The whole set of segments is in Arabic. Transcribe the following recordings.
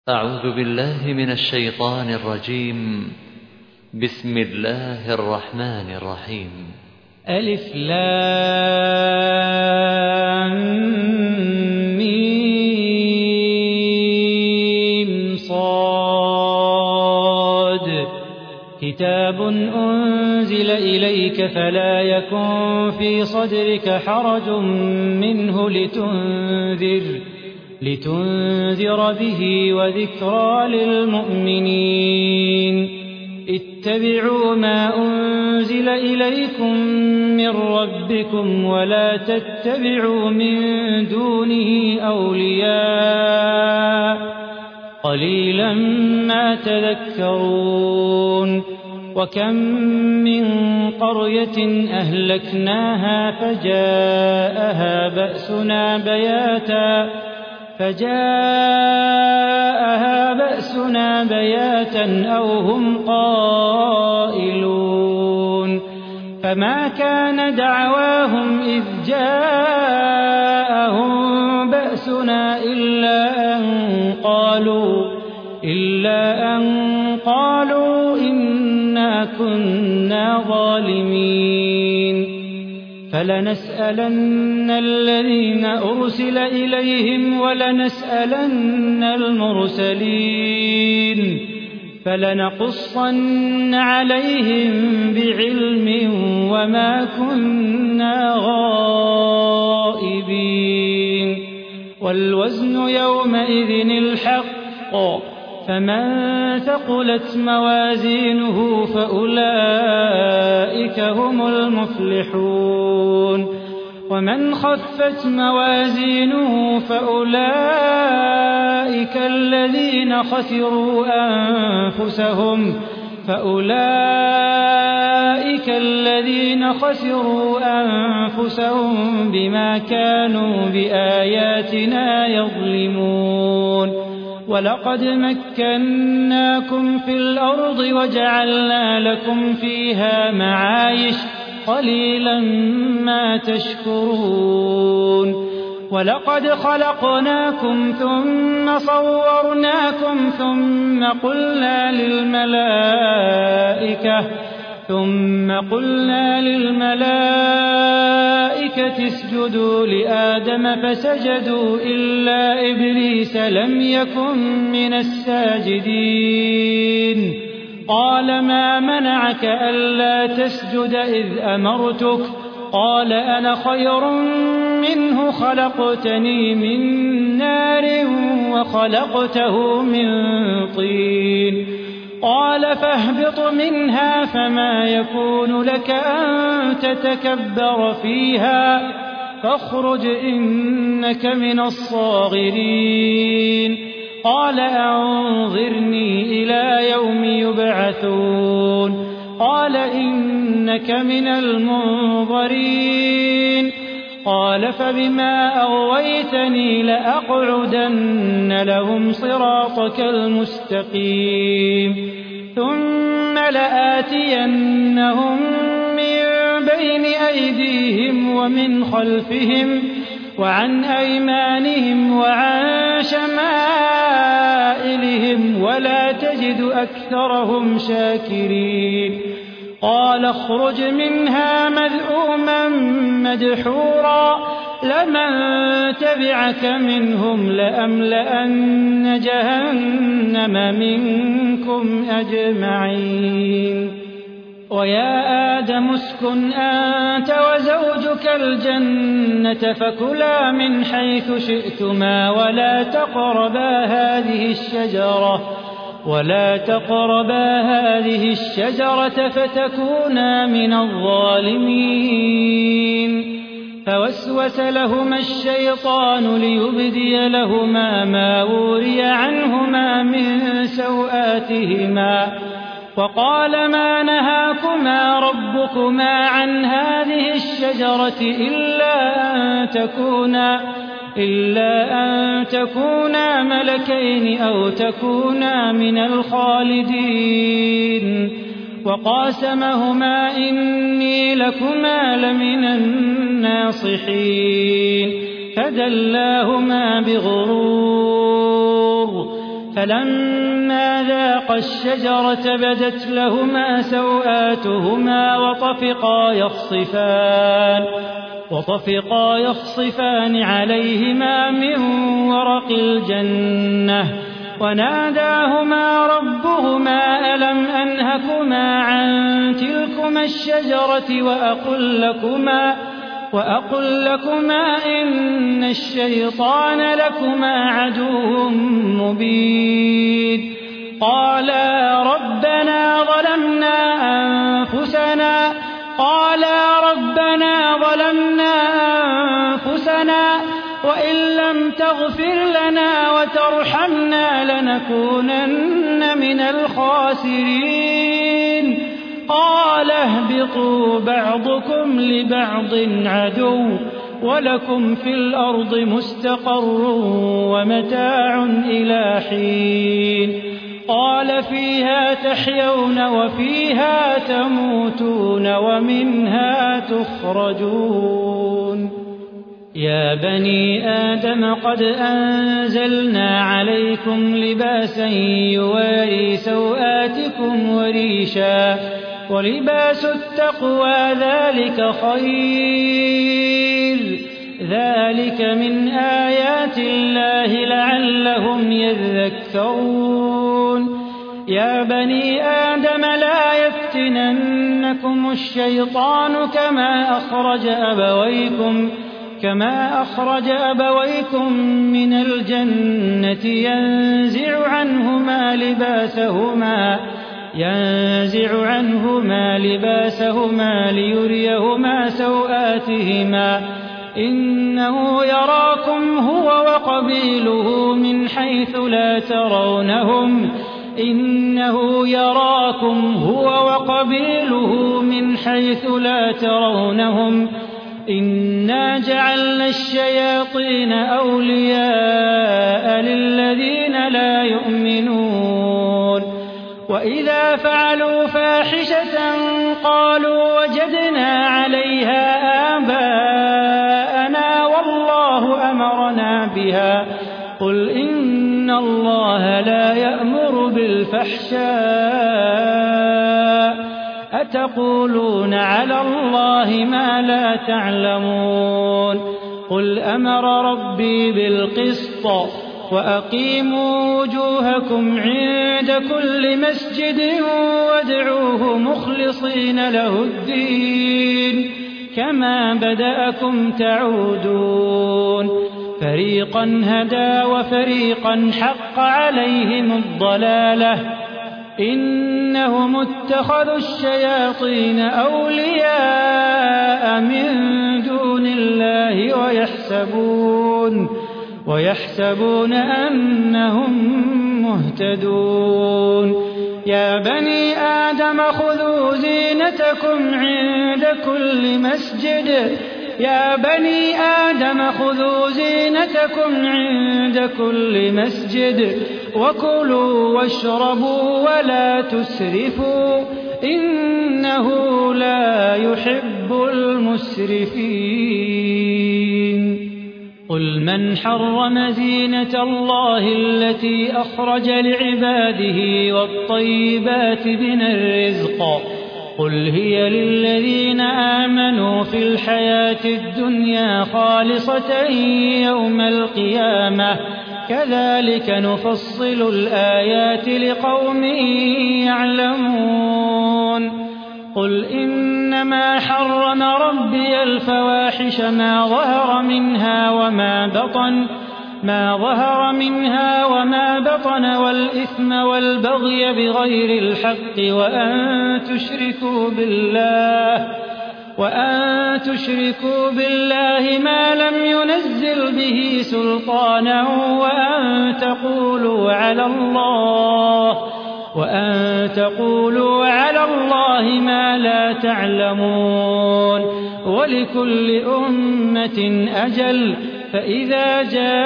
أعوذ بالله من الشيطان الرجيم. بسم الله الرحمن الرحيم. ألف لام ميم صاد. كتاب أنزل إليك فلا يكن في صدرك حرج منه لتنذر به وذكرى للمؤمنين. اتبعوا ما أنزل إليكم من ربكم ولا تتبعوا من دونه أولياء قليلا ما تذكرون. وكم من قرية أهلكناها فجاءها بأسنا بياتا أو هم قائلون. فما كان دعواهم إذ جاءهم بأسنا إلا أن قالوا إنا كنا ظالمين. فلنسألن الذين أرسل إليهم ولنسألن المرسلين فلنقصن عليهم بعلم وما كنا غائبين. والوزن يومئذ الحق. فمن ثقلت موازينه فأولئك هم المفلحون. ومن خفت موازينه فأولئك الذين خسروا أنفسهم بما كانوا بآياتنا يظلمون. ولقد مكناكم في الأرض وجعلنا لكم فيها معايش قليلا ما تشكرون. ولقد خلقناكم ثم صورناكم ثم قلنا للملائكة اسجدوا لآدم فسجدوا إلا إبليس لم يكن من الساجدين. قال ما منعك ألا تسجد إذ أمرتك؟ قال أنا خير منه خلقتني من نار وخلقته من طين. قال فاهبط منها فما يكون لك أن تتكبر فيها فاخرج إنك من الصاغرين. قال أنظرني إلى يوم يبعثون. قال إنك من المنظرين. قال فبما أغويتني لأقعدن لهم صراطك المستقيم ثم لآتينهم من بين أيديهم ومن خلفهم وعن أيمانهم وعن شمائلهم ولا تجد أكثرهم شاكرين. قال اخرج منها مذءوما مدحورا لمن تبعك منهم لأملأن جهنم منكم أجمعين. ويا آدم اسكن أنت وزوجك الجنة فكلا من حيث شئتما ولا تقربا هذه الشجرة فتكونا من الظالمين. فوسوس لهما الشيطان ليبدي لهما ما وري عنهما من سوآتهما وقال ما نهاكما ربكما عن هذه الشجرة إلا أن تكونا ملكين أو تكونا من الخالدين. وقاسمهما إني لكما لمن الناصحين فدلاهما بغرور فلما ذاقا الشجرة بدت لهما سوآتهما وطفقا يخصفان عليهما من ورق الجنة وناداهما ربهما ألم أنهكما عن تلكما الشجرة وأقل لكما إن الشيطان لكما عدو مبين قالا ربنا ظلمنا أنفسنا وإن لم تغفر لنا وترحمنا لنكونن من الخاسرين قال اهبطوا بعضكم لبعض عدو ولكم في الأرض مستقر ومتاع إلى حين قال فيها تحيون وفيها تموتون ومنها تخرجون يا بني آدم قد أنزلنا عليكم لباسا يواري سوآتكم وريشا ولباس التقوى ذلك خير ذلك من آيات الله لعلهم يذكرون يا بني آدم لا يفتننكم الشيطان كما أخرج أبويكم من الجنة ينزع عنهما لباسهما ليريهما سوآتهما إنه يراكم هو وقبيله من حيث لا ترونهم إنا جعلنا الشياطين أولياء للذين لا يؤمنون وإذا فعلوا فاحشة قالوا وجدنا عليها آباءنا والله أمرنا بها قل إن الله لا يأمر بالفحشاء أتقولون على الله ما لا تعلمون قل أمر ربي بالقسط وأقيموا وجوهكم عند كل مسجد وادعوه مخلصين له الدين كما بدأكم تعودون فريقا هدى وفريقا حق عليهم الضلالة إنهم اتخذوا الشياطين أولياء من دون الله ويحسبون أنهم مهتدون يا بني آدم خذوا زينتكم عند كل مسجد وكلوا واشربوا ولا تسرفوا إنه لا يحب المسرفين قل من حرم زينة الله التي أخرج لعباده والطيبات من الرزق قل هي للذين آمنوا في الحياة الدنيا خالصة يوم القيامة كذلك نفصل الآيات لقوم يعلمون قل إنما حرم ربي الفواحش ما ظهر منها وما بطن والإثم والبغي بغير الحق وأن تشركوا بالله ما لم ينزل به سلطانا وأن تقولوا على الله ما لا تعلمون ولكل أمة أجل فإذا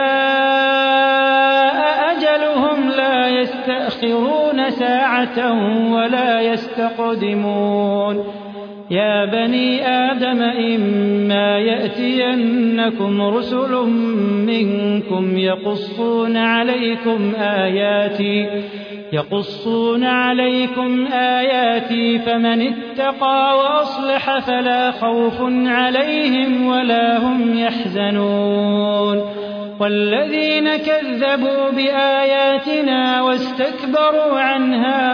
جاء أجلهم لا يستأخرون ساعة ولا يستقدمون يا بني آدم إما يأتينكم رسل منكم يقصون عليكم آياتي فمن اتقى وأصلح فلا خوف عليهم ولا هم يحزنون والذين كذبوا بآياتنا واستكبروا عنها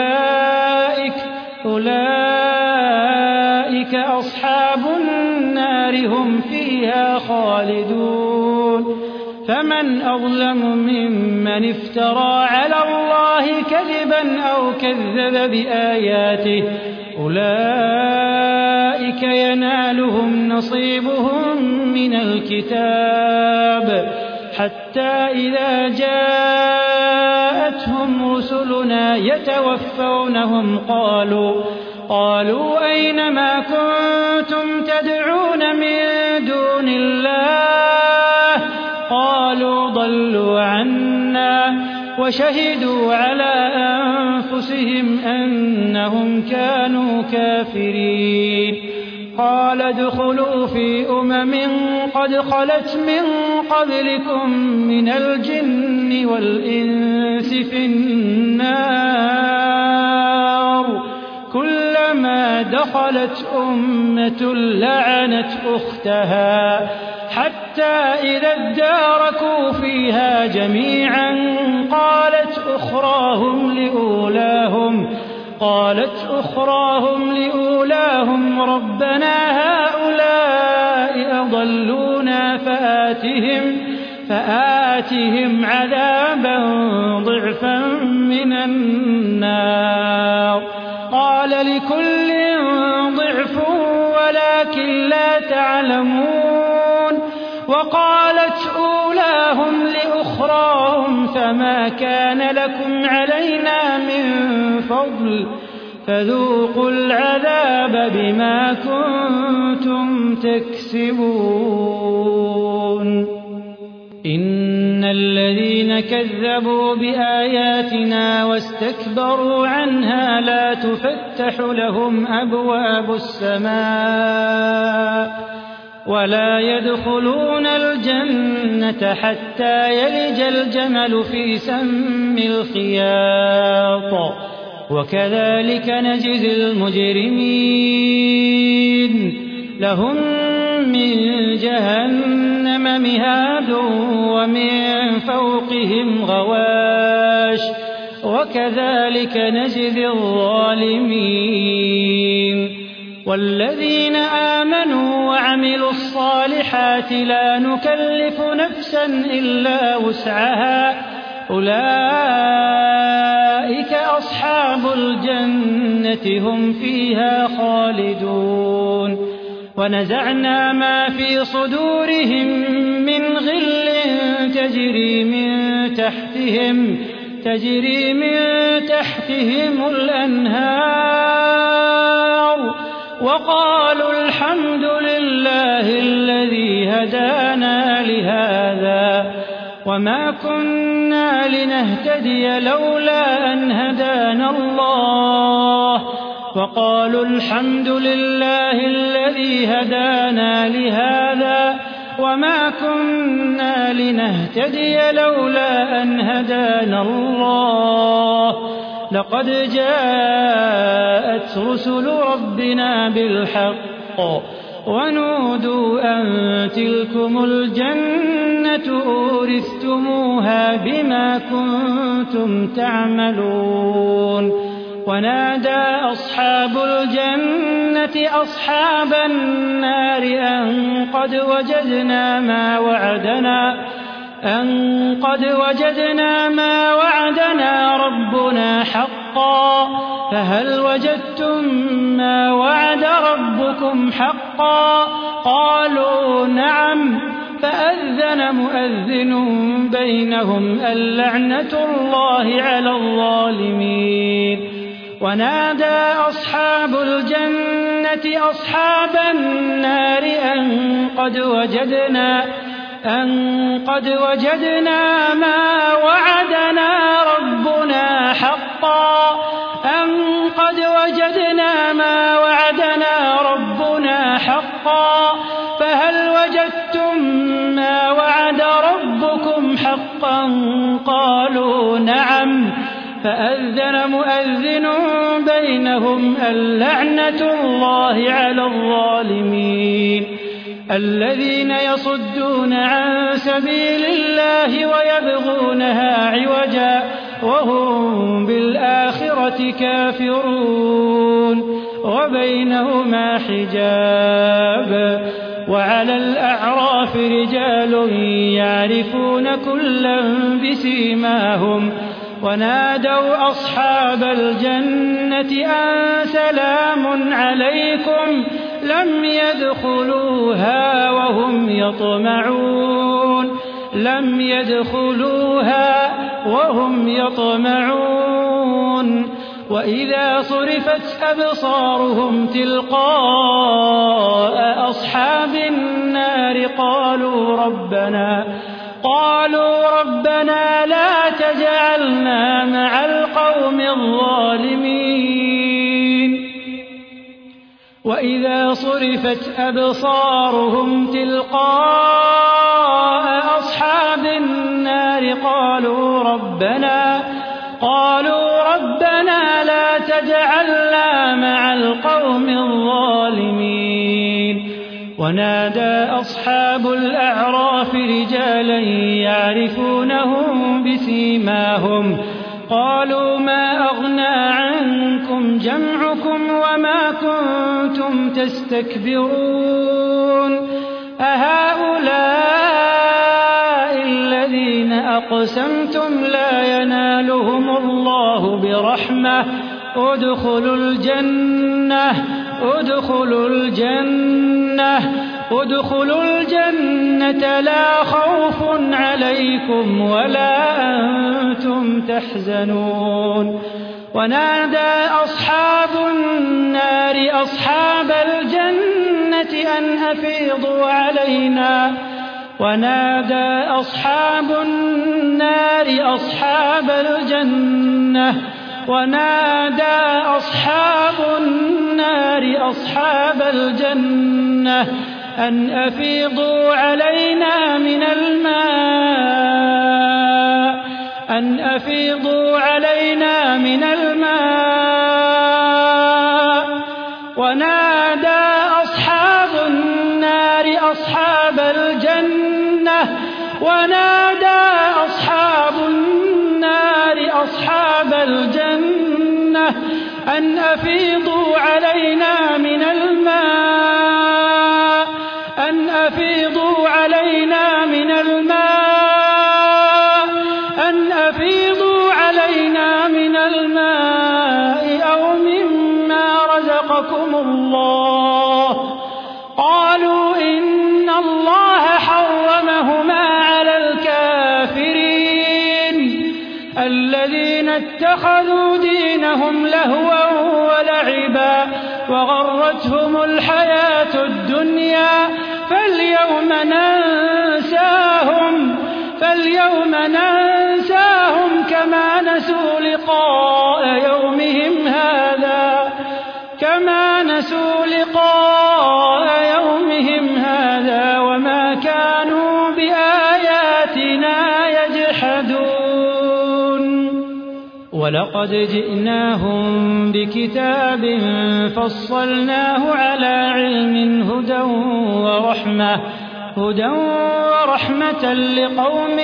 أولئك أصحاب النار هم فيها خالدون فمن أظلم ممن افترى على الله كذبا أو كذب بآياته أولئك ينالهم نصيبهم من الكتاب حتى إذا جاءتهم رسلنا يتوفونهم قالوا أين ما كنتم تدعون من دون الله قالوا ضلوا عنا وشهدوا على أنفسهم أنهم كانوا كافرين قال ادخلوا في قد خلت من قبلكم من الجن والإنس في النار كلما دخلت أمة لعنت أختها حتى إذا اداركوا فيها جميعا قالت أخراهم لأولاهم ربنا هؤلاء أضلونا فآتهم عذابا ضعفا من النار قال لكل ضعف ولكن لا تعلمون وقالت أولاهم لأخراهم فما كان لكم علينا من فضل فذوقوا العذاب بما كنتم تكسبون إن الذين كذبوا بآياتنا واستكبروا عنها لا تفتح لهم أبواب السماء ولا يدخلون الجنة حتى يلج الجمل في سم الخياط وكذلك نجزي المجرمين لهم من جهنم مهاد ومن فوقهم غواش وكذلك نجزي الظالمين والذين آمنوا وعملوا الصالحات لا نكلف نفسا إلا وسعها أولئك أصحاب الجنة هم فيها خالدون ونزعنا ما في صدورهم من غل تجري من تحتهم الأنهار وقالوا الحمد لله الذي هدانا لهذا وما كنا لنهتدي لولا أن هدانا الله وقالوا الحمد لله الذي هدانا لهذا وما كنا لنهتدي لولا أن هدانا الله لقد جاءت رسل ربنا بالحق ونودوا أن تلكم الجنة أورثتموها بما كنتم تعملون ونادى أصحاب الجنة أصحاب النار أن قد وجدنا ما وعدنا ربنا حقا فهل وجدتم ما وعد ربكم حقا قالوا نعم فأذن مؤذن بينهم اللعنة الله على الظالمين ونادى أصحاب الجنة أصحاب النار أن قد وجدنا ما وعدنا ربنا حقا فأذن مؤذن بينهم اللعنة الله على الظالمين الذين يصدون عن سبيل الله ويبغونها عوجا وهم بالآخرة كافرون وبينهما حجاب وعلى الأعراف رجال يعرفون كلا بسيماهم ونادوا أصحاب الجنة أن سلام عليكم لم يدخلوها وهم يطمعون وإذا صرفت أبصارهم تلقاء أصحاب النار قالوا ربنا لا تجعلنا مع القوم الظالمين وإذا صرفت أبصارهم تلقاء أصحاب النار قالوا ربنا لا تجعلنا مع القوم الظالمين ونادى أصحاب الأعراف رجالا يعرفونهم بسيماهم قالوا ما أغنى عنكم جمعكم وما كنتم تستكبرون أهؤلاء الذين أقسمتم لا ينالهم الله برحمة ادخلوا الجنة لا خوف عليكم ولا أنتم تحزنون ونادى أصحاب النار أصحاب الجنة أن أفيضوا علينا من الماء ونادى أصحاب النار أصحاب الجنة أن أفيضوا علينا من الماء أو مما رزقكم الله قالوا إن الله حرمهما على الكافرين الذين اتخذوا دينهم لهوا ولعبا وغرتهم الحياة الدنيا فاليوم ننساهم كما نسوا لقاء يومهم هذا وما كانوا بآياتنا يجحدون ولقد جئناهم بكتاب فصلناه على علم هدى ورحمة لقوم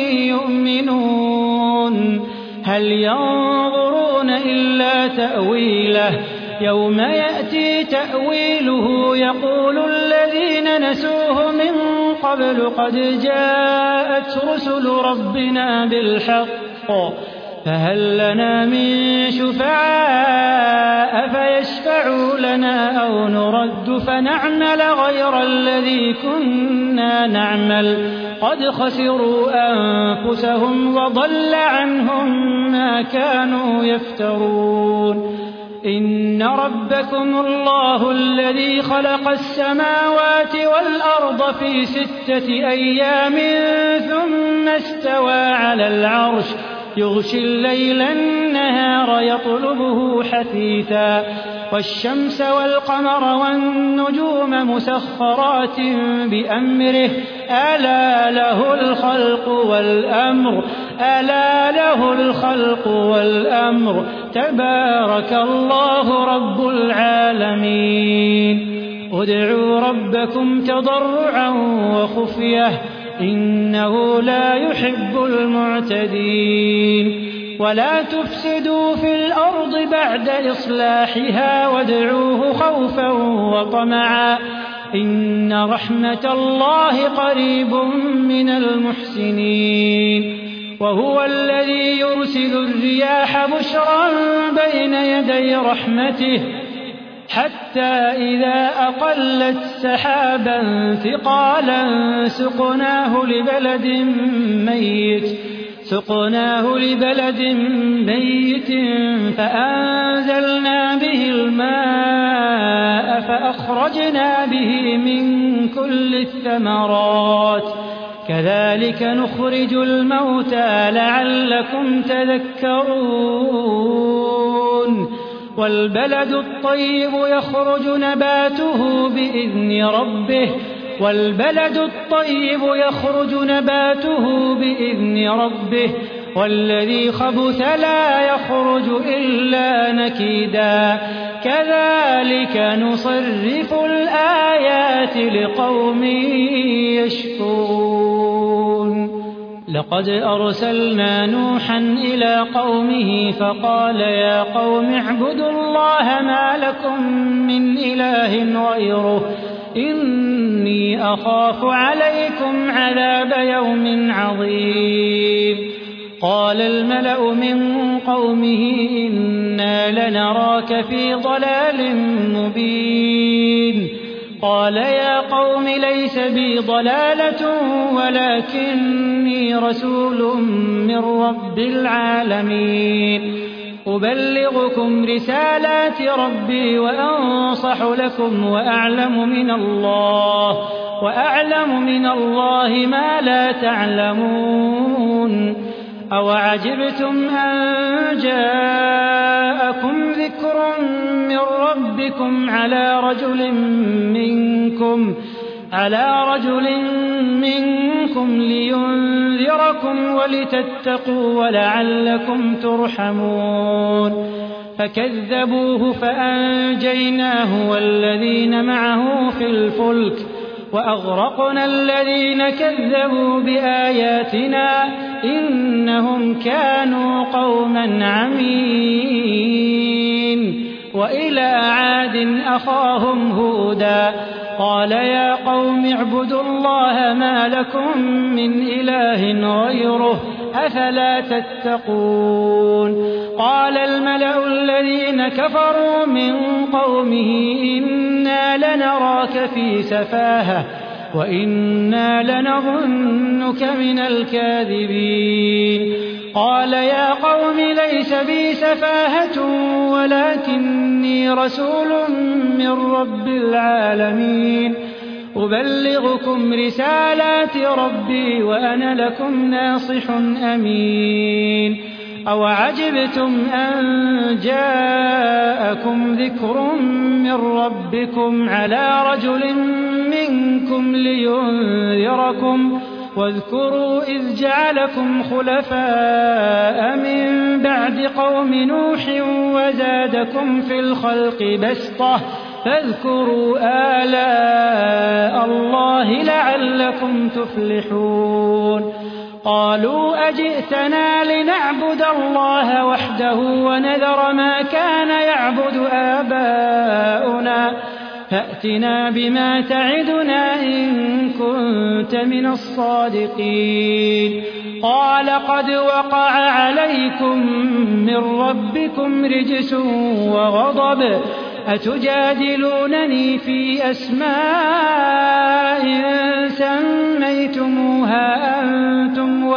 يؤمنون هل ينظرون إلا تأويله يوم يأتي تأويله يقول الذين نسوه من قبل قد جاءت رسل ربنا بالحق فهل لنا من شفعاء فيشفعوا لنا أو نرد فنعمل غير الذي كنا نعمل قد خسروا أنفسهم وضل عنهم ما كانوا يفترون إن ربكم الله الذي خلق السماوات والأرض في 6 أيام ثم استوى على العرش يغشي الليل النهار يطلبه حثيثا والشمس والقمر والنجوم مسخرات بأمره ألا له الخلق والأمر ألا له الخلق والأمر تبارك الله رب العالمين ادعوا ربكم تضرعا وخفية إنه لا يحب المعتدين ولا تفسدوا في الأرض بعد إصلاحها وادعوه خوفا وطمعا إن رحمة الله قريب من المحسنين وهو الذي يرسل الرياح بشرا بين يدي رحمته حتى إذا أقلت سحابا ثقالا سقناه لبلد ميت فأنزلنا به الماء فأخرجنا به من كل الثمرات كذلك نخرج الموتى لعلكم تذكرون والبلد الطيب يخرج نباته بإذن ربه والذي خبث لا يخرج إلا نكدا كذلك نصرف الآيات لقوم يشكرون لقد أرسلنا نوحا إلى قومه فقال يا قوم اعبدوا الله ما لكم من إله غيره إني أخاف عليكم عذاب يوم عظيم قال الملأ من قومه إنا لنراك في ضلال مبين قال يا قوم ليس بي ضلالة ولكني رسول من رب العالمين أبلغكم رسالات ربي وأنصح لكم وأعلم من الله ما لا تعلمون أوعجبتم أن جاءكم ذكر من ربكم على رجل منكم لينذركم ولتتقوا ولعلكم ترحمون فكذبوه فأنجيناه والذين معه في الفلك وأغرقنا الذين كذبوا بآياتنا إنهم كانوا قوما عمين وإلى عاد أخاهم هودا قال يا قوم اعبدوا الله ما لكم من إله غيره أفلا تتقون قال الملأ الذين كفروا من قومه إنا لنراك في سفاهة وإنا لنظنك من الكاذبين قال يا قوم ليس بي سفاهة ولكني رسول من رب العالمين أبلغكم رسالات ربي وأنا لكم ناصح أمين أوعجبتم أن جاءكم ذكر من ربكم على رجل منكم لينذركم واذكروا إذ جعلكم خلفاء من بعد قوم نوح وزادكم في الخلق بسطة فاذكروا آلاء الله لعلكم تفلحون قالوا أجئتنا لنعبد الله وحده ونذر ما كان يعبد آباؤنا فأتنا بما تعدنا إن كنت من الصادقين قال قد وقع عليكم من ربكم رجس وغضب أتجادلونني في أسماء سميتموها أنتم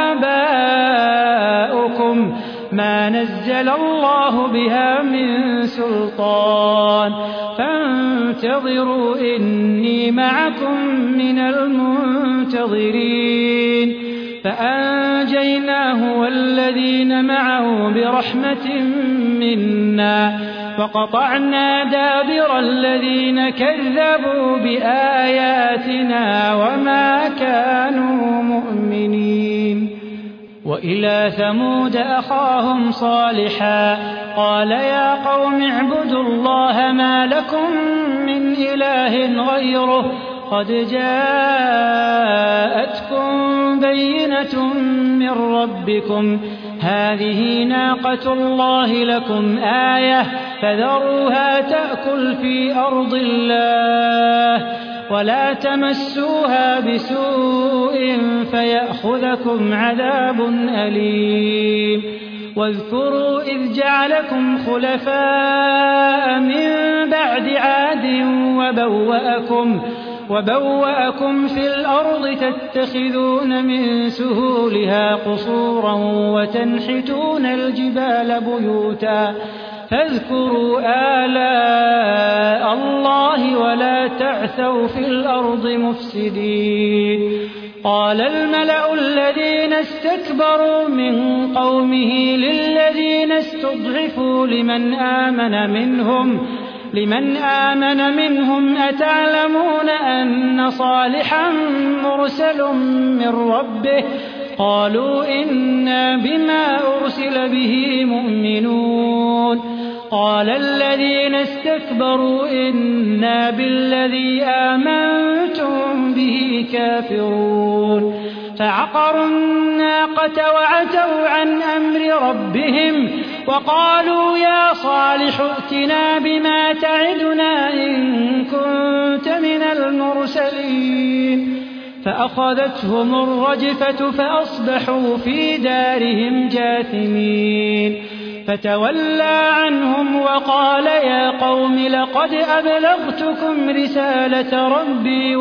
وآباؤكم ما نزل الله بها من سلطان فانتظروا إني معكم من المنتظرين فأنجيناه والذين معه برحمة منا فقطعنا دابر الذين كذبوا بآياتنا وما كانوا مؤمنين وإلى ثمود أخاهم صالحا قال يا قوم اعبدوا الله ما لكم من إله غيره قد جاءتكم بينة من ربكم هذه ناقة الله لكم آية فذروها تأكل في أرض الله ولا تمسوها بسوء فيأخذكم عذاب أليم واذكروا إذ جعلكم خلفاء من بعد عاد وبوأكم في الأرض تتخذون من سهولها قصورا وتنحتون الجبال بيوتا فاذكروا آلاء الله ولا تعثوا في الأرض مفسدين قال الملأ الذين استكبروا من قومه للذين استضعفوا لمن آمن منهم أتعلمون أن صالحا مرسل من ربه قالوا إنا بما أرسل به مؤمنون قال الذين استكبروا إنا بالذي آمنتم به كافرون فعقروا الناقة وعتوا عن أمر ربهم وقالوا يا صالح ائتنا بما تعدنا إن كنت من المرسلين فأخذتهم الرجفة فأصبحوا في دارهم جاثمين فتولى عنهم وقال يا قوم لقد أبلغتكم رسالة ربي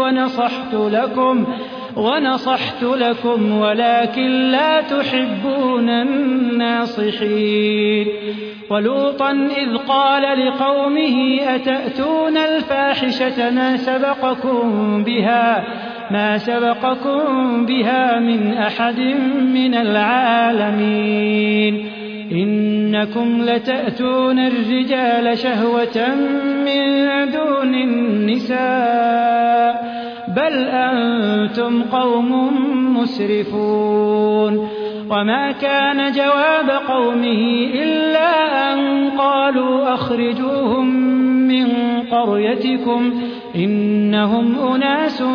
ونصحت لكم ولكن لا تحبون الناصحين ولوطا إذ قال لقومه أتأتون الفاحشة ما سبقكم بها من أحد من العالمين إنكم لتأتون الرجال شهوة من دون النساء بل أنتم قوم مسرفون وما كان جواب قومه إلا أن قالوا أخرجوهم من قريتكم إنهم أناس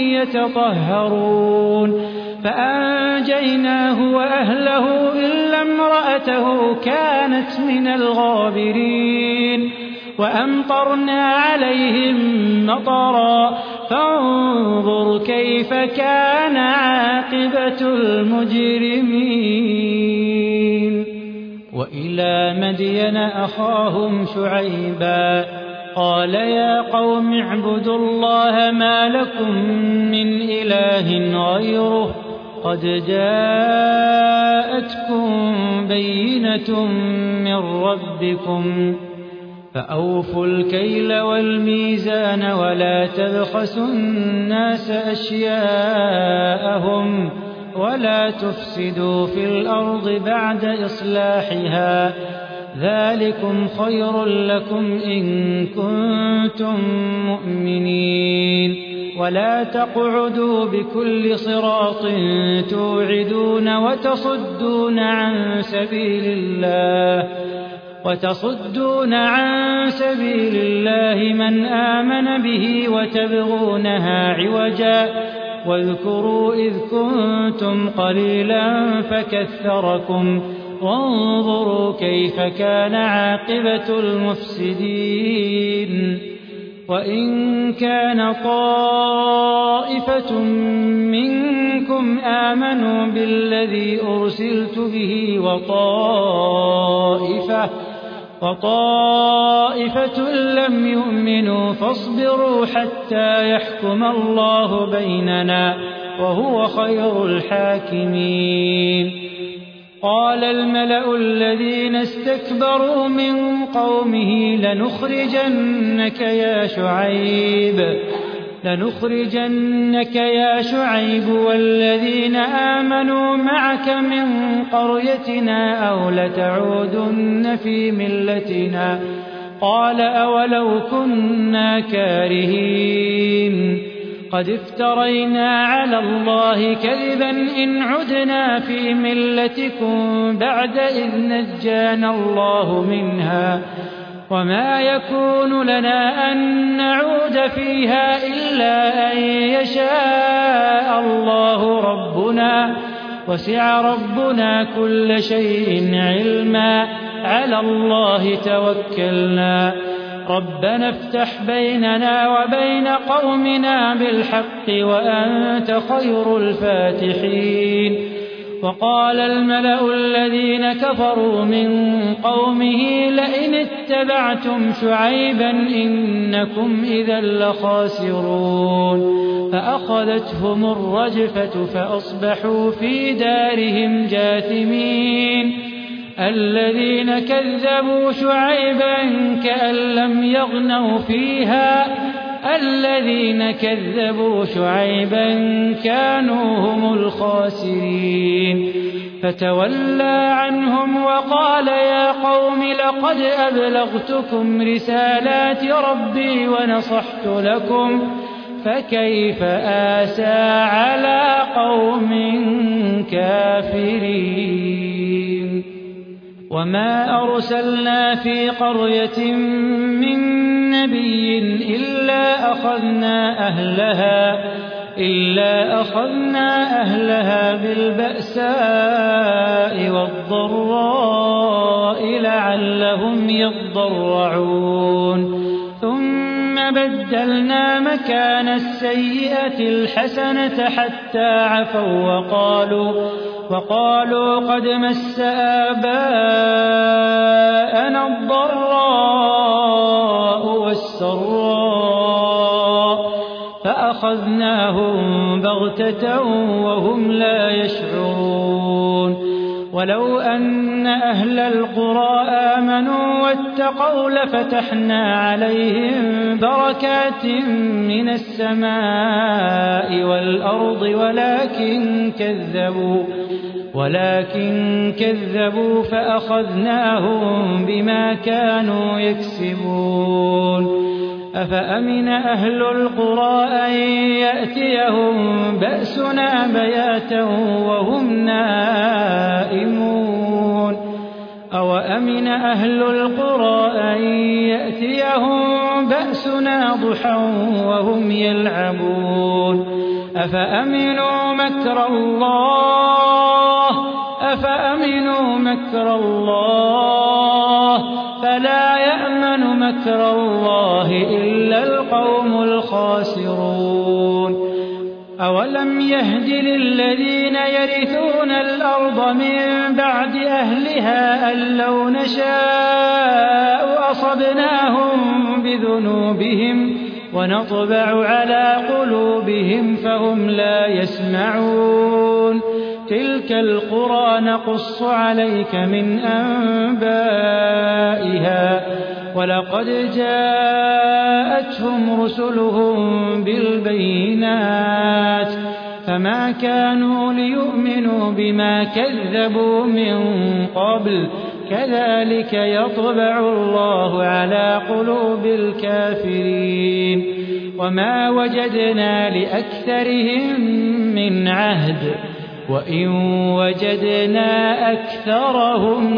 يتطهرون فأنجيناه وأهله إلا امرأته كانت من الغابرين وأمطرنا عليهم مطرا فانظر كيف كان عاقبة المجرمين وإلى مدين أخاهم شعيبا قال يا قوم اعبدوا الله ما لكم من إله غيره قد جاءتكم بينة من ربكم فأوفوا الكيل والميزان ولا تبخسوا الناس أشياءهم ولا تفسدوا في الأرض بعد إصلاحها ذلكم خير لكم إن كنتم مؤمنين ولا تقعدوا بكل صراط توعدون وتصدون عن سبيل الله من آمن به وتبغونها عوجا واذكروا إذ كنتم قليلا فكثركم وانظروا كيف كان عاقبة المفسدين وإن كان طائفة منكم آمنوا بالذي أرسلت به وطائفة لم يؤمنوا فاصبروا حتى يحكم الله بيننا وهو خير الحاكمين قال الملأ الذين استكبروا من قومه لنخرجنك يا شعيب والذين آمنوا معك من قريتنا أو لتعودن في ملتنا قال أولو كنا كارهين قد افترينا على الله كذبا إن عدنا في ملتكم بعد إذ نجانا الله منها وما يكون لنا أن نعود فيها إلا أن يشاء الله ربنا وسع ربنا كل شيء علما على الله توكلنا ربنا افتح بيننا وبين قومنا بالحق وأنت خير الفاتحين وقال الملأ الذين كفروا من قومه لئن اتبعتم شعيبا إنكم إذا لخاسرون فأخذتهم الرجفة فأصبحوا في دارهم جاثمين الذين كذبوا شعيبا كأن لم يغنوا فيها الذين كذبوا شعيبا كانوا هم الخاسرين فتولى عنهم وقال يا قوم لقد أبلغتكم رسالات ربي ونصحت لكم فكيف آسى على قوم كافرين وما أرسلنا في قرية من نبي إلا أخذنا أهلها بالبأساء والضراء لعلهم يضرعون ثم بدلنا مكان السيئة الحسنة حتى عفوا وقالوا قد مس آباءنا الضراء والسراء فأخذناهم بغتة وهم لا يشعرون ولو أن أهل القرى آمنوا واتقوا لفتحنا عليهم بركات من السماء والأرض ولكن كذبوا فأخذناهم بما كانوا يكسبون أفأمن أهل القرى أن يأتيهم بأسنا بياتا وهم نائمون أوأمن أهل القرى أن يأتيهم بأسنا ضحى وهم يلعبون أفأمنوا مكر الله فلا يأمن مكر الله إلا القوم الخاسرون أولم يهد للذين يرثون الأرض من بعد أهلها أن لو نشاء أصبناهم بذنوبهم ونطبع على قلوبهم فهم لا يسمعون تلك القرى نقص عليك من أنبائها ولقد جاءتهم رسلهم بالبينات فما كانوا ليؤمنوا بما كذبوا من قبل كذلك يطبع الله على قلوب الكافرين وما وجدنا لأكثرهم من عهد وإن وجدنا أكثرهم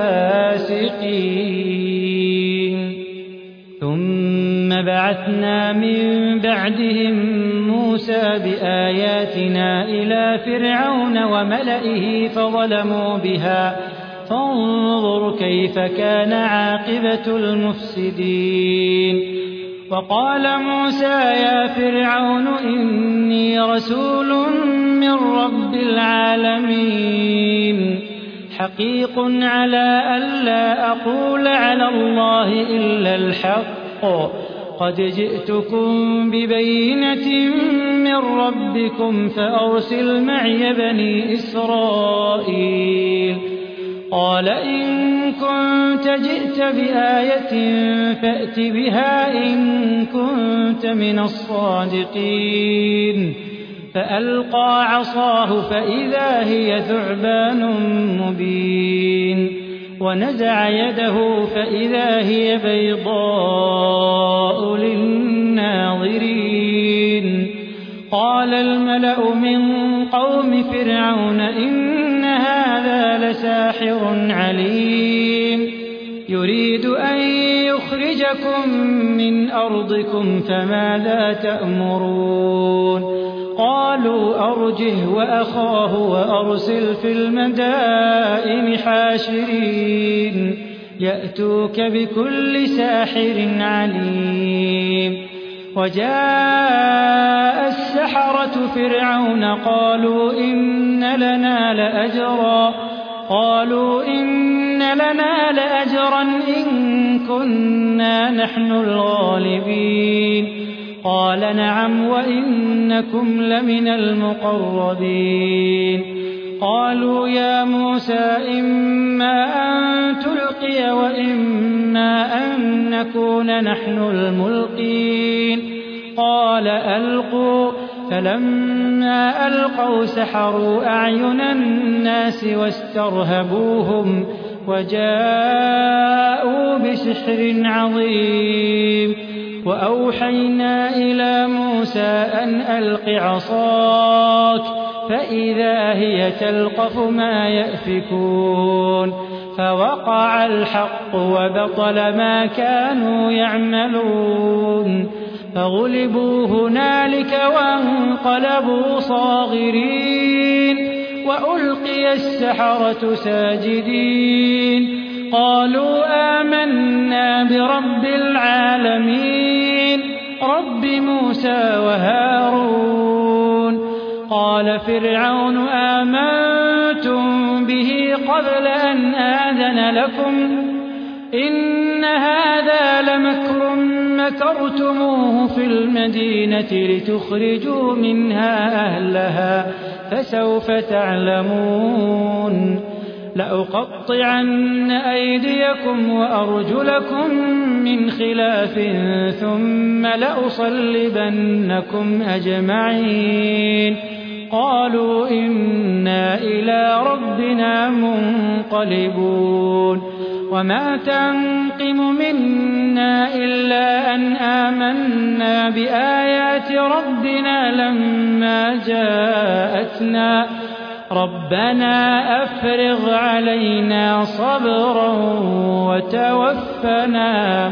لفاسقين ثم بعثنا من بعدهم موسى بآياتنا إلى فرعون وملئه فظلموا بها فانظر كيف كان عاقبة المفسدين وقال موسى يا فرعون إني رسول من رب العالمين حقيق على ألا أقول على الله إلا الحق قد جئتكم ببينة من ربكم فأرسل معي بني إسرائيل قال إن كنت جئت بآية فأت بها إن كنت من الصادقين فألقى عصاه فإذا هي ثعبان مبين ونزع يده فإذا هي بيضاء للناظرين قال الملأ من قوم فرعون إن هذا لساحر عليم يريد أن يخرجكم من أرضكم فماذا تأمرون قالوا أرجه وأخاه وأرسل في المدائن حاشرين يأتوك بكل ساحر عليم وجاء السحرة فرعون قالوا إن لنا لأجرا إن كنا نحن الغالبين قال نعم وإنكم لمن المقربين قالوا يا موسى إما أن تلقي وإما أن نكون نحن الملقين قال ألقوا فلما ألقوا سحروا أعين الناس واسترهبوهم وجاءوا بسحر عظيم وأوحينا إلى موسى أن ألق عصاك فإذا هي تلقف ما يأفكون فوقع الحق وبطل ما كانوا يعملون فغلبوا هنالك وانقلبوا صاغرين وألقي السحرة ساجدين قالوا آمنا برب العالمين رب موسى وهارون قال فرعون آمنتم به قبل أن آذن لكم إن هذا لمكر مكرتموه في المدينة لتخرجوا منها أهلها فسوف تعلمون لأقطعن أيديكم وأرجلكم من خلاف ثم لأصلبنكم أجمعين قالوا إنا إلى ربنا منقلبون وما تنقم منا إلا أن آمنا بآيات ربنا لما جاءتنا ربنا أفرغ علينا صبرا وتوفنا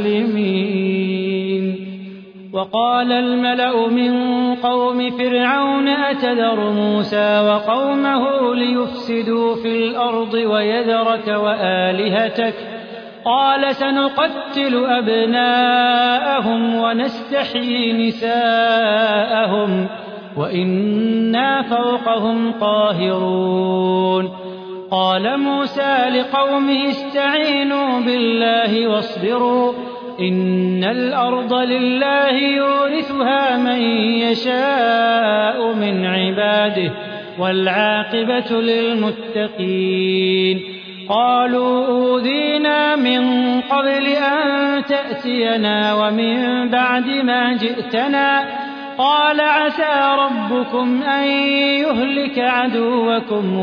مسلمين وقال الملأ من قوم فرعون أتذر موسى وقومه ليفسدوا في الأرض ويذرك وآلهتك قال سنقتل أبناءهم ونستحيي نساءهم وإنا فوقهم قاهرون قال موسى لقومه استعينوا بالله واصبروا إن الأرض لله يورثها من يشاء من عباده والعاقبة للمتقين قالوا أوذينا من قبل أن تأتينا ومن بعد ما جئتنا قال عسى ربكم أن يهلك عدوكم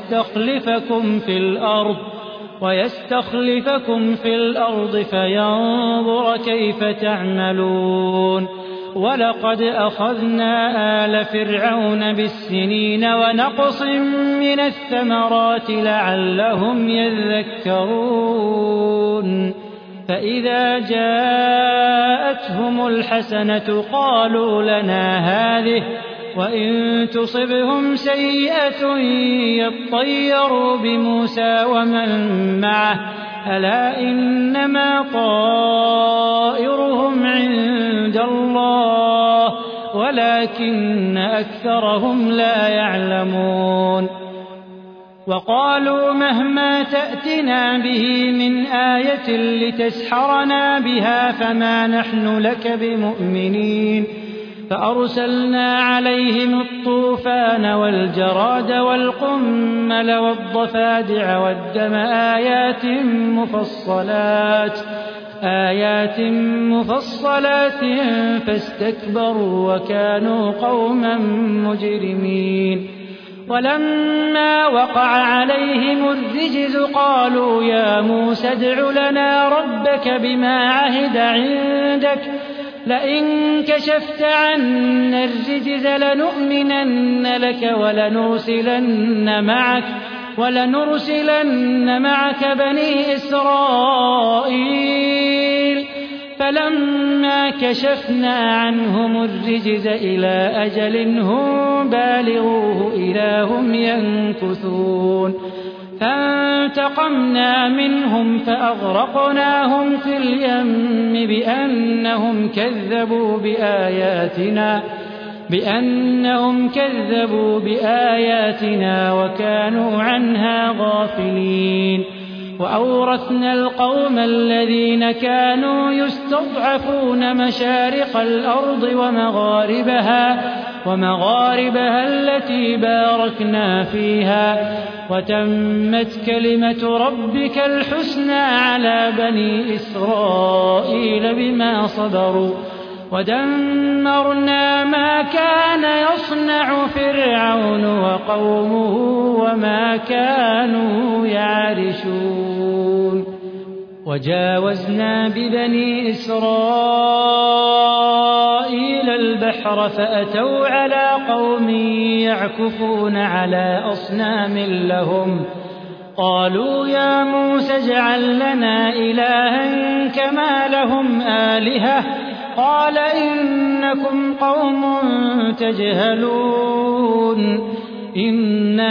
ويستخلفكم في الأرض فينظر كيف تعملون ولقد أخذنا آل فرعون بالسنين ونقص من الثمرات لعلهم يذكرون فإذا جاءتهم الحسنة قالوا لنا هذه وإن تصبهم سيئة يطيروا بموسى ومن معه ألا إنما طائرهم عند الله ولكن أكثرهم لا يعلمون وقالوا مهما تأتنا به من آية لتسحرنا بها فما نحن لك بمؤمنين فأرسلنا عليهم الطوفان والجراد والقمل والضفادع والدم آيات مفصلات فاستكبروا وكانوا قوما مجرمين ولما وقع عليهم الرجز قالوا يا موسى ادع لنا ربك بما عهد عندك لئن كشفت عنا الرجز لنؤمنن لك ولنرسلن معك بني إسرائيل فلما كشفنا عنهم الرجز إلى أجل هم بالغوه إذا هم ينكثون فانتقمنا منهم فأغرقناهم في اليم بأنهم كذبوا بآياتنا وكانوا عنها غافلين وأورثنا القوم الذين كانوا يستضعفون مشارق الأرض ومغاربها التي باركنا فيها وتمت كلمة ربك الحسنى على بني إسرائيل بما صبروا ودمرنا ما كان يصنع فرعون وقومه وما كانوا يعرشون وجاوزنا ببني إسرائيل البحر فأتوا على قوم يعكفون على أصنام لهم قالوا يا موسى اجعل لنا إلها كما لهم آلهة قال إنكم قوم تجهلون إن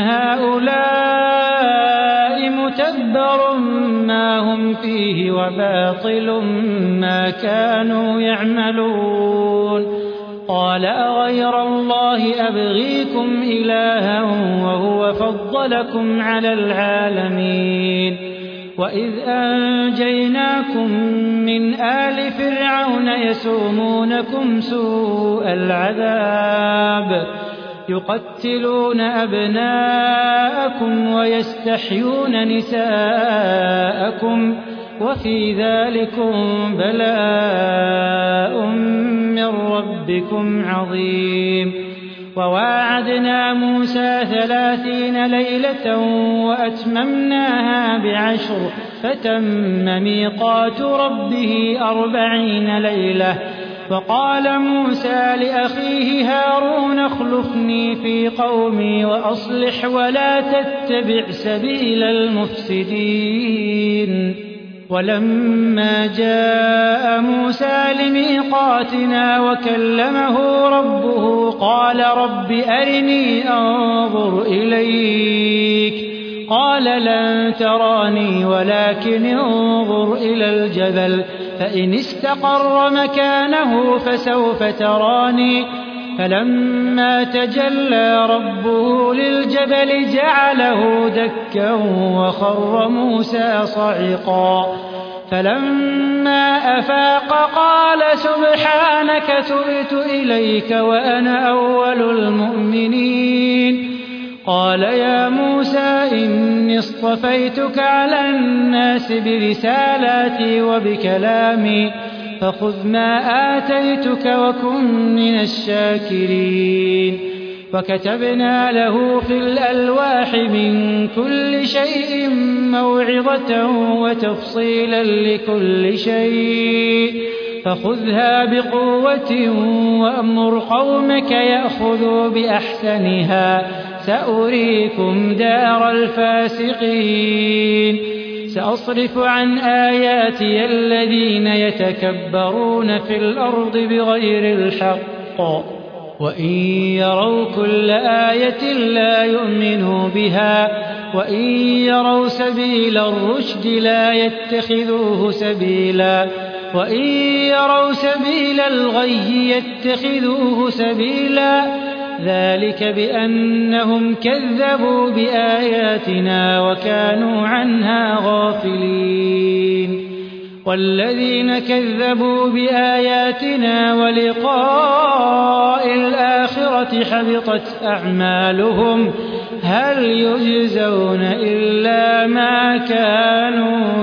هؤلاء متبر ما هم فيه وباطل ما كانوا يعملون قال أغير الله أبغيكم إلها وهو فضلكم على العالمين وإذ أنجيناكم من آل فرعون يسومونكم سوء العذاب يقتلون أبناءكم ويستحيون نساءكم وفي ذلكم بلاء من ربكم عظيم وواعدنا موسى 30 ليلة وأتممناها ب10 فتم ميقات ربه 40 ليلة وقال موسى لأخيه هارون اخلفني في قومي وأصلح ولا تتبع سبيل المفسدين ولما جاء موسى لميقاتنا وكلمه ربه قال رب أرني أنظر إليك قال لن تراني ولكن انظر إلى الجبل فإن استقر مكانه فسوف تراني فلما تجلى ربه للجبل جعله دكا وخر موسى صعقا فلما أفاق قال سبحانك تبت إليك وأنا أول المؤمنين قال يا موسى إني اصطفيتك على الناس برسالاتي وبكلامي فخذ ما آتيتك وكن من الشاكرين وكتبنا له في الألواح من كل شيء موعظة وتفصيلا لكل شيء فخذها بقوة وأمر قومك يأخذوا بأحسنها سأريكم دار الفاسقين سأصرف عن آياتي الذين يتكبرون في الأرض بغير الحق وإن يروا كل آية لا يؤمنوا بها وإن يروا سبيل الرشد لا يتخذوه سبيلا وإن يروا سبيل الغي يتخذوه سبيلا ذلك بأنهم كذبوا بآياتنا وكانوا عنها غافلين والذين كذبوا بآياتنا ولقاء الآخرة حبطت أعمالهم هل يجزون إلا ما كانوا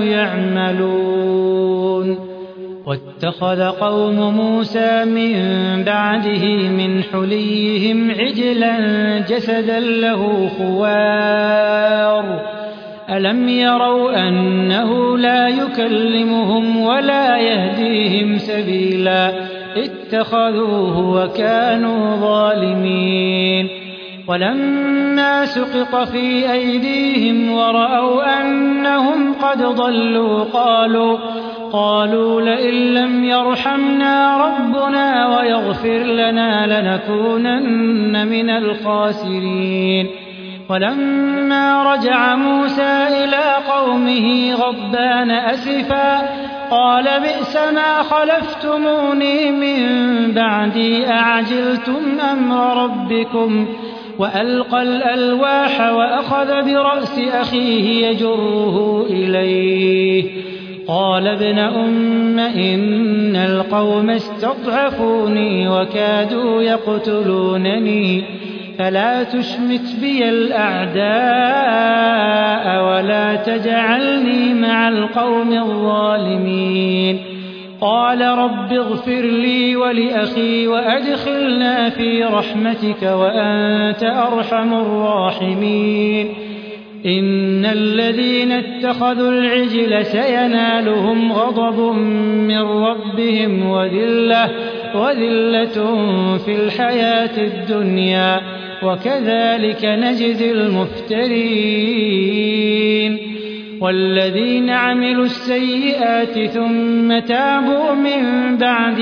يعملون واتخذ قوم موسى من بعده من حليهم عجلا جسدا له خوار ألم يروا أنه لا يكلمهم ولا يهديهم سبيلا اتخذوه وكانوا ظالمين. ولما سقط في أيديهم ورأوا أنهم قد ضلوا قالوا لئن لم يرحمنا ربنا ويغفر لنا لنكونن من الخاسرين. ولما رجع موسى إلى قومه غضبان أسفا قال بئس ما خلفتموني من بعدي أعجلتم أمر ربكم وألقى الألواح وأخذ برأس أخيه يجره إليه قال ابن أم إن القوم استضعفوني وكادوا يقتلونني فلا تشمت بي الأعداء ولا تجعلني مع القوم الظالمين. قال رب اغفر لي ولأخي وأدخلنا في رحمتك وأنت أرحم الراحمين. إن الذين اتخذوا العجل سينالهم غضب من ربهم وذلة في الحياة الدنيا وكذلك نجزي المفترين. والذين عملوا السيئات ثم تابوا من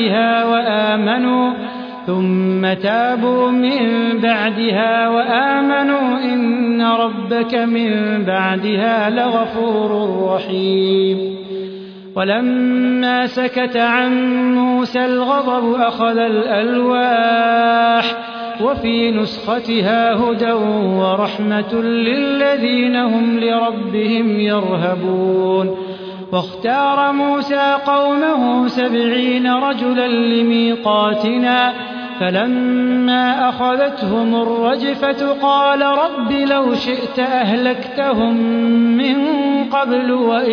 بعدها وآمنوا إن ربك من بعدها لغفور رحيم. ولما سكت عن موسى الغضب أخذ الألواح وفي نسختها هدى ورحمة للذين هم لربهم يرهبون. واختار موسى قومه 70 رجلا لميقاتنا فلما أخذتهم الرجفة قال رب لو شئت أهلكتهم من قبل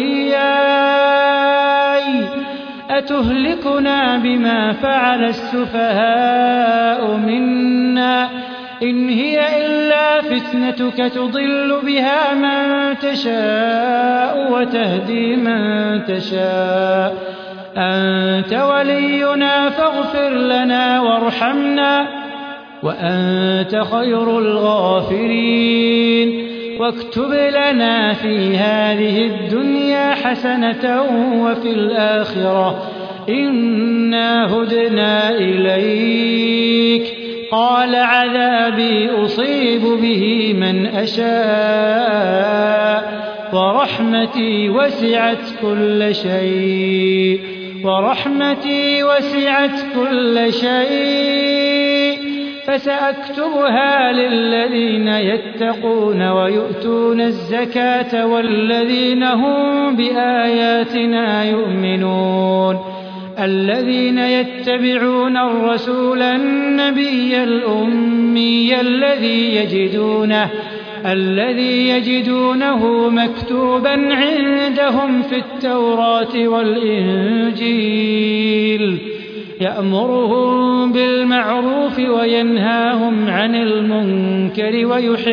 وإياي أتهلكنا بما فعل السفهاء منا إن هي إلا فتنتك تضل بها من تشاء وتهدي من تشاء أنت ولينا فاغفر لنا وارحمنا وأنت خير الغافرين. واكتب لنا في هذه الدنيا حسنة وفي الآخرة إنا هدنا إليك. قال عذابي أصيب به من أشاء ورحمتي وسعت كل شيء فسأكتبها للذين يتقون ويؤتون الزكاة والذين هم بآياتنا يؤمنون. الذين يتبعون الرسول النبي الأمي الذي يجدونه مكتوبا عندهم في التوراة والإنجيل يأمرهم بالمعروف وينهاهم عن المنكر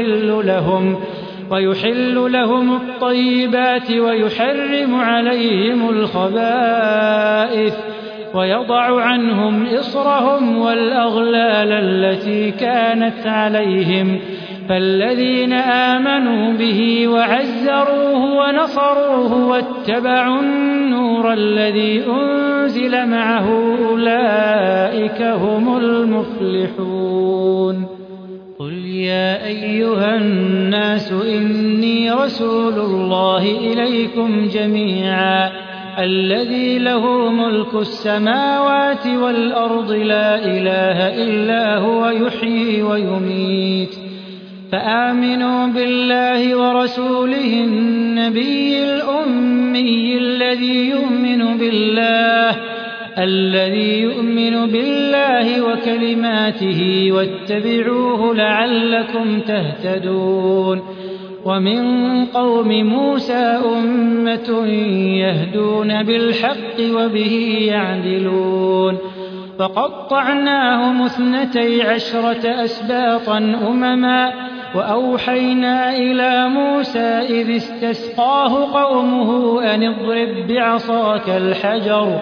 ويحل لهم الطيبات ويحرم عليهم الخبائث ويضع عنهم إصرهم والأغلال التي كانت عليهم. فالذين آمنوا به وعزروه ونصروه واتبعوا النور الذي أنزل معه أولئك هم المفلحون. قل يا أيها الناس إني رسول الله إليكم جميعا الذي له ملك السماوات والأرض لا إله إلا هو يحيي ويميت. فآمنوا بالله ورسوله النبي الأمي الذي يؤمن بالله وكلماته واتبعوه لعلكم تهتدون. ومن قوم موسى أمة يهدون بالحق وبه يعدلون. فقطعناهم 12 أسباطا أمما وأوحينا إلى موسى إذ استسقاه قومه أن اضرب بعصاك الحجر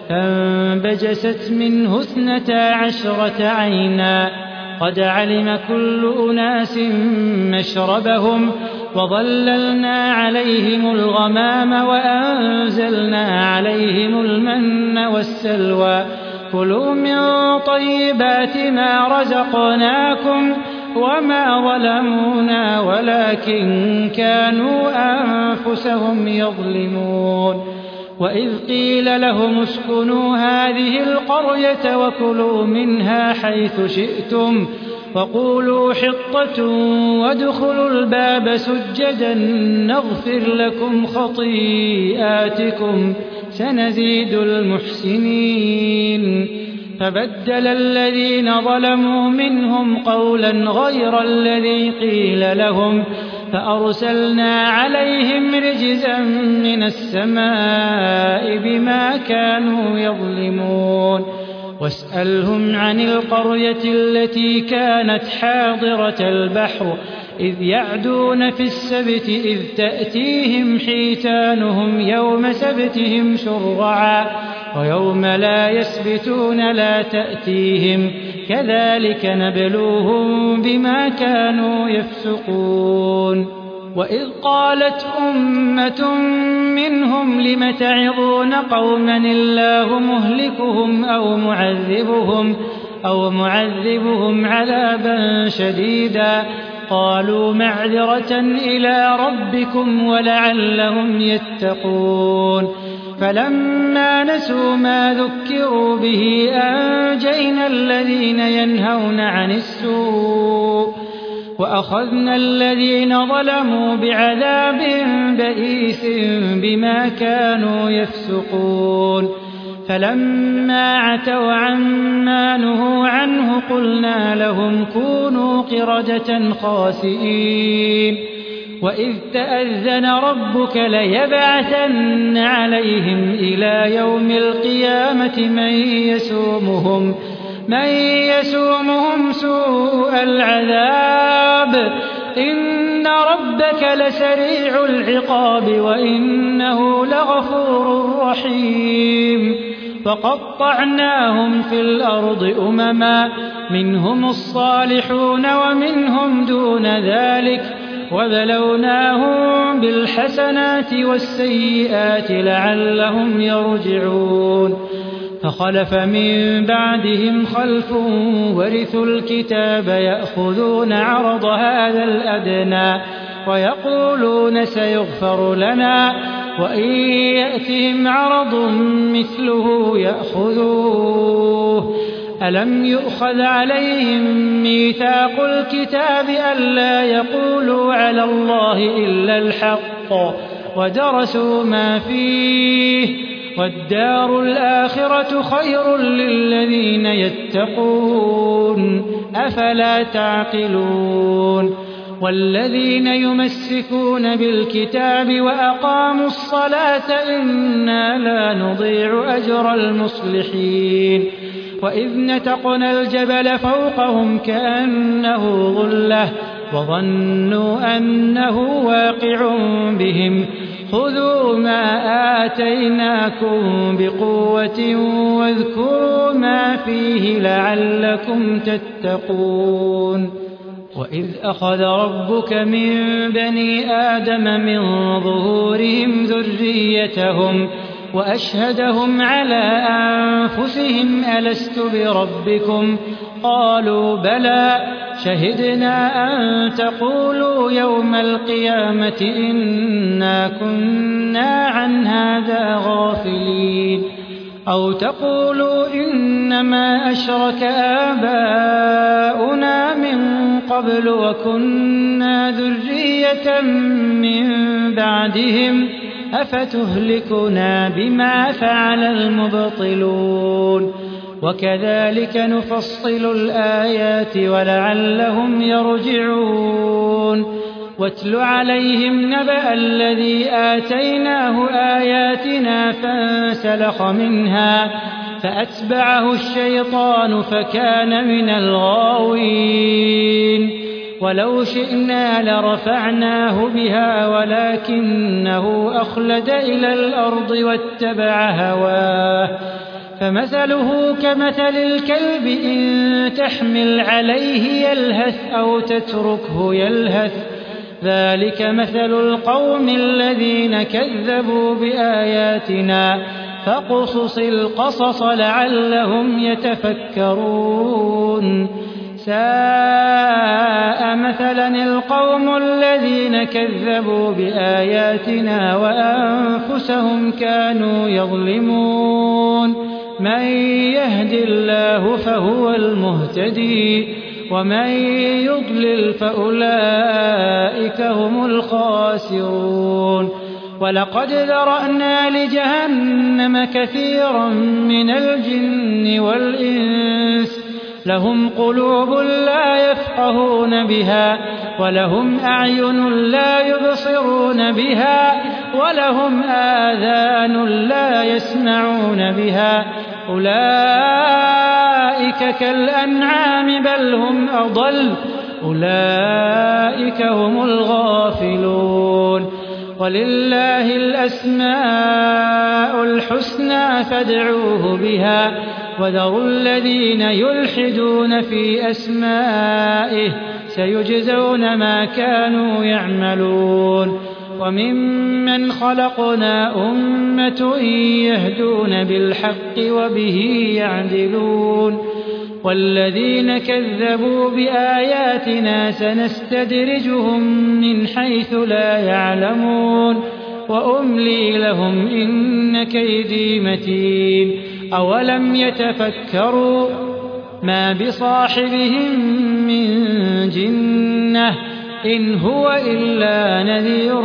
فانبجست منه 12 عينا قد علم كل أناس مشربهم وظللنا عليهم الغمام وأنزلنا عليهم المن والسلوى كلوا من طيبات ما رزقناكم وما ظلمونا ولكن كانوا أنفسهم يظلمون وإذ قيل لهم اسكنوا هذه القرية وكلوا منها حيث شئتم وقولوا حطة وادخلوا الباب سجدا نغفر لكم خطيئاتكم سنزيد المحسنين فبدل الذين ظلموا منهم قولا غير الذي قيل لهم فأرسلنا عليهم رجزا من السماء بما كانوا يظلمون واسألهم عن القرية التي كانت حاضرة البحر إذ يعدون في السبت إذ تأتيهم حيتانهم يوم سبتهم شرعا ويوم لا يسبتون لا تأتيهم كذلك نبلوهم بما كانوا يفسقون وإذ قالت أمة منهم لم تعظون قوما الله مهلكهم أو معذبهم عذابا شديدا قالوا معذرة إلى ربكم ولعلهم يتقون فلما نسوا ما ذكروا به أنجينا الذين ينهون عن السوء وأخذنا الذين ظلموا بعذاب بئيس بما كانوا يفسقون فلما عتوا عما نهوا عنه قلنا لهم كونوا قردة خاسئين وإذ تأذن ربك ليبعثن عليهم إلى يوم القيامة من يسومهم سوء العذاب إن ربك لسريع العقاب وإنه لغفور رحيم وقطعناهم في الأرض أمما منهم الصالحون ومنهم دون ذلك وبلوناهم بالحسنات والسيئات لعلهم يرجعون فخلف من بعدهم خلف ورثوا الكتاب يأخذون عرض هذا الأدنى ويقولون سيغفر لنا وإن يأتهم عرض مثله يأخذوه ألم يؤخذ عليهم ميثاق الكتاب ألا يقولوا على الله إلا الحق ودرسوا ما فيه والدار الآخرة خير للذين يتقون أفلا تعقلون والذين يمسكون بالكتاب وأقاموا الصلاة إنا لا نضيع أجر المصلحين وإذ نتقنا الجبل فوقهم كأنه ظلة وظنوا أنه واقع بهم خذوا ما آتيناكم بقوة واذكروا ما فيه لعلكم تتقون وإذ أخذ ربك من بني آدم من ظهورهم ذريتهم وأشهدهم على أنفسهم ألست بربكم قالوا بلى شهدنا أن تقولوا يوم القيامة إنا كنا عن هذا غافلين أو تقولوا إنما أشرك آباؤنا من قبل وكنا ذرية من بعدهم أفتهلكنا بما فعل المبطلون وكذلك نفصل الآيات ولعلهم يرجعون واتل عليهم نبأ الذي آتيناه آياتنا فانسلخ منها فأتبعه الشيطان فكان من الغاوين ولو شئنا لرفعناه بها ولكنه أخلد إلى الأرض واتبع هواه فمثله كمثل الكلب إن تحمل عليه يلهث أو تتركه يلهث ذلك مثل القوم الذين كذبوا بآياتنا فاقصص القصص لعلهم يتفكرون ساء مثلا القوم الذين كذبوا بآياتنا وأنفسهم كانوا يظلمون من يهد الله فهو المهتدي ومن يضلل فأولئك هم الخاسرون ولقد ذرأنا لجهنم كثيرا من الجن والإنس لهم قلوب لا يفقهون بها ولهم أعين لا يبصرون بها ولهم آذان لا يسمعون بها أولئك كالأنعام بل هم أضل أولئك هم الغافلون ولله الأسماء الحسنى فادعوه بها وذروا الذين يلحدون في أسمائه سيجزون ما كانوا يعملون وممن خلقنا أمة يهدون بالحق وبه يعدلون والذين كذبوا بآياتنا سنستدرجهم من حيث لا يعلمون وأملي لهم إن كيدي متين أولم يتفكروا ما بصاحبهم من جنة إن هو إلا نذير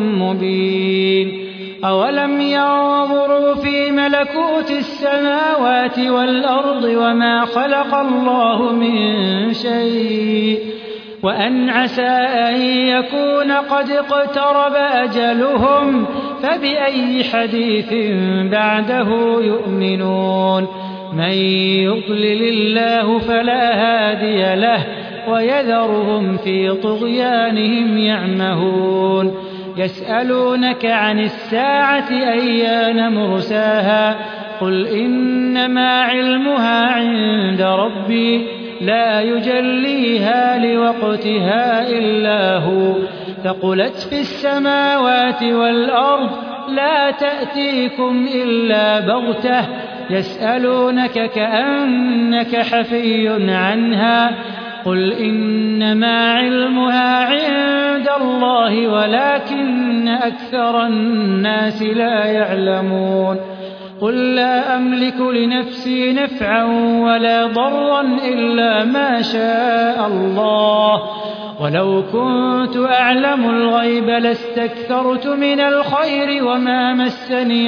مبين أولم ينظروا في ملكوت السماوات والأرض وما خلق الله من شيء وأن عسى أن يكون قد اقترب أجلهم فبأي حديث بعده يؤمنون من يضلل الله فلا هادي له ويذرهم في طغيانهم يعمهون يسألونك عن الساعة أيان مرساها قل إنما علمها عند ربي لا يجليها لوقتها إلا هو ثقلت في السماوات والأرض لا تأتيكم إلا بغتة يسألونك كأنك حفي عنها قل إنما علمها عند الله ولكن أكثر الناس لا يعلمون قل لا أملك لنفسي نفعا ولا ضرا إلا ما شاء الله ولو كنت أعلم الغيب لاستكثرت من الخير وما مسني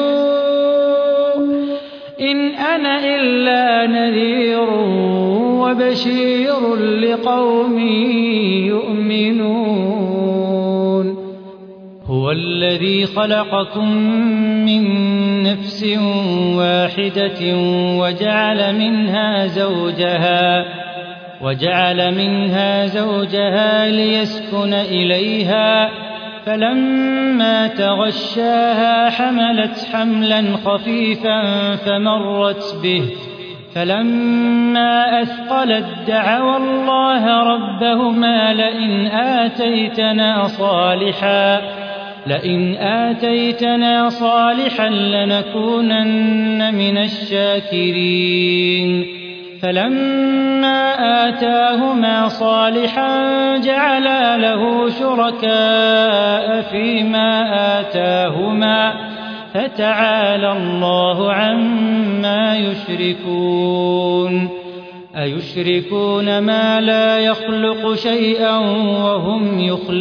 السوء إن أنا إلا نذير وبشير لقوم يؤمنون هو الذي خلقكم من نفس واحدة وجعل منها زوجها ليسكن إليها فلما تغشاها حملت حملا خفيفا فمرت به فلما أثقلت دعوا الله ربهما لئن آتيتنا صالحا لنكونن من الشاكرين فلما آتاهما صالحا جعلا له شركاء فيما آتاهما فتعالى الله عما يشركون أيشركون ما لا يخلق شيئا وهم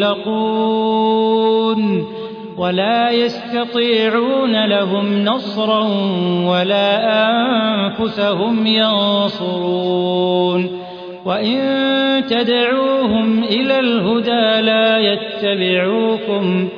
يخلقون ولا يستطيعون لهم نصرا ولا أنفسهم ينصرون وإن تدعوهم إلى الهدى لا يتبعوكم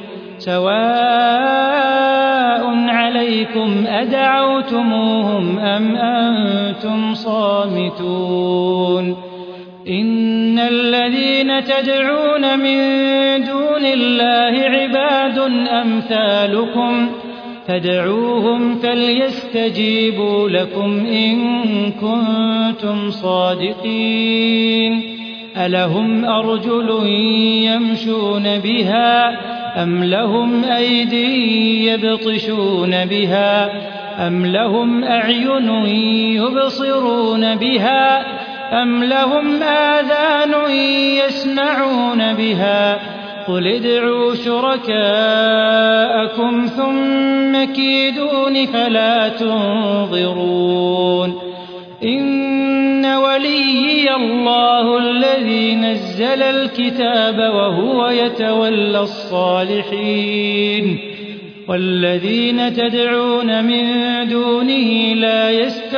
سواء عليكم أدعوتموهم أم أنتم صامتون إن الذين تدعون من دون الله عباد أمثالكم فادعوهم فليستجيبوا لكم إن كنتم صادقين ألهم أرجل يمشون بها أم لهم أيدي يبطشون بها أم لهم أعين يبصرون بها أم لهم آذان يسمعون بها قل ادعوا شركاءكم ثم كيدون فلا تنظرون إن وليي الله الذي نزل الكتاب وهو يتولى الصالحين والذين تدعون من دونه لا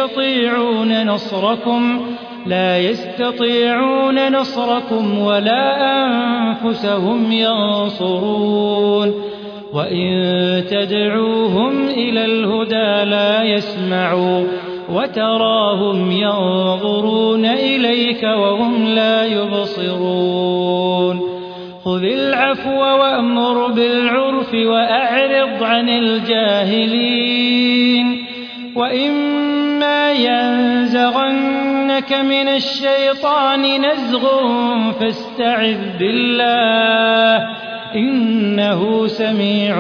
يستطيعون نصركم ولا أنفسهم ينصرون وإن تدعوهم إلى الهدى لا يسمعوا وتراهم ينظرون إليك وهم لا يبصرون خذ العفو وأمر بالعرف وأعرض عن الجاهلين وإما ينزغنك من الشيطان نزغ فاستعذ بالله إنه سميع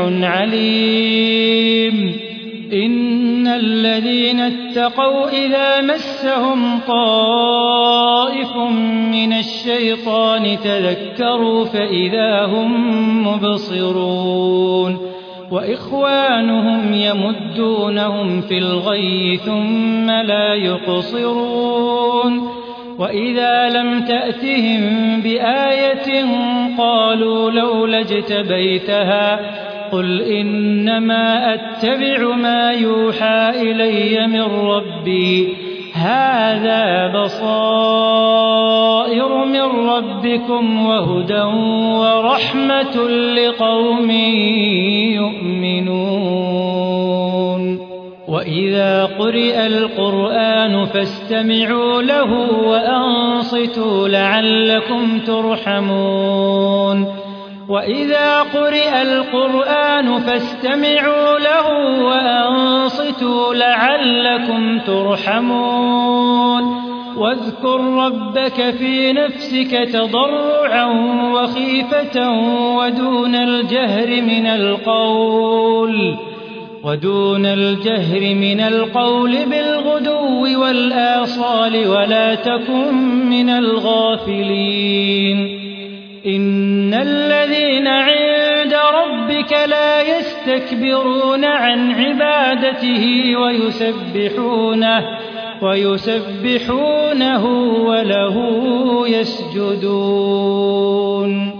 عليم إن الذين اتقوا إذا مسهم طائف من الشيطان تذكروا فإذا هم مبصرون وإخوانهم يمدونهم في الغي ثم لا يقصرون وإذا لم تأتهم بآية قالوا لولا اجتبيتها قل إنما أتبع ما يوحى إلي من ربي هذا بصائر من ربكم وهدى ورحمة لقوم يؤمنون وإذا قرئ القرآن فاستمعوا له وأنصتوا لعلكم ترحمون وإذا قرئ القرآن فاستمعوا له وأنصتوا لعلكم ترحمون واذكر ربك في نفسك تضرعا وخيفة ودون الجهر من القول بالغدو والآصال ولا تكن من الغافلين إن الذين عند ربك لا يستكبرون عن عبادته ويسبحونه وله يسجدون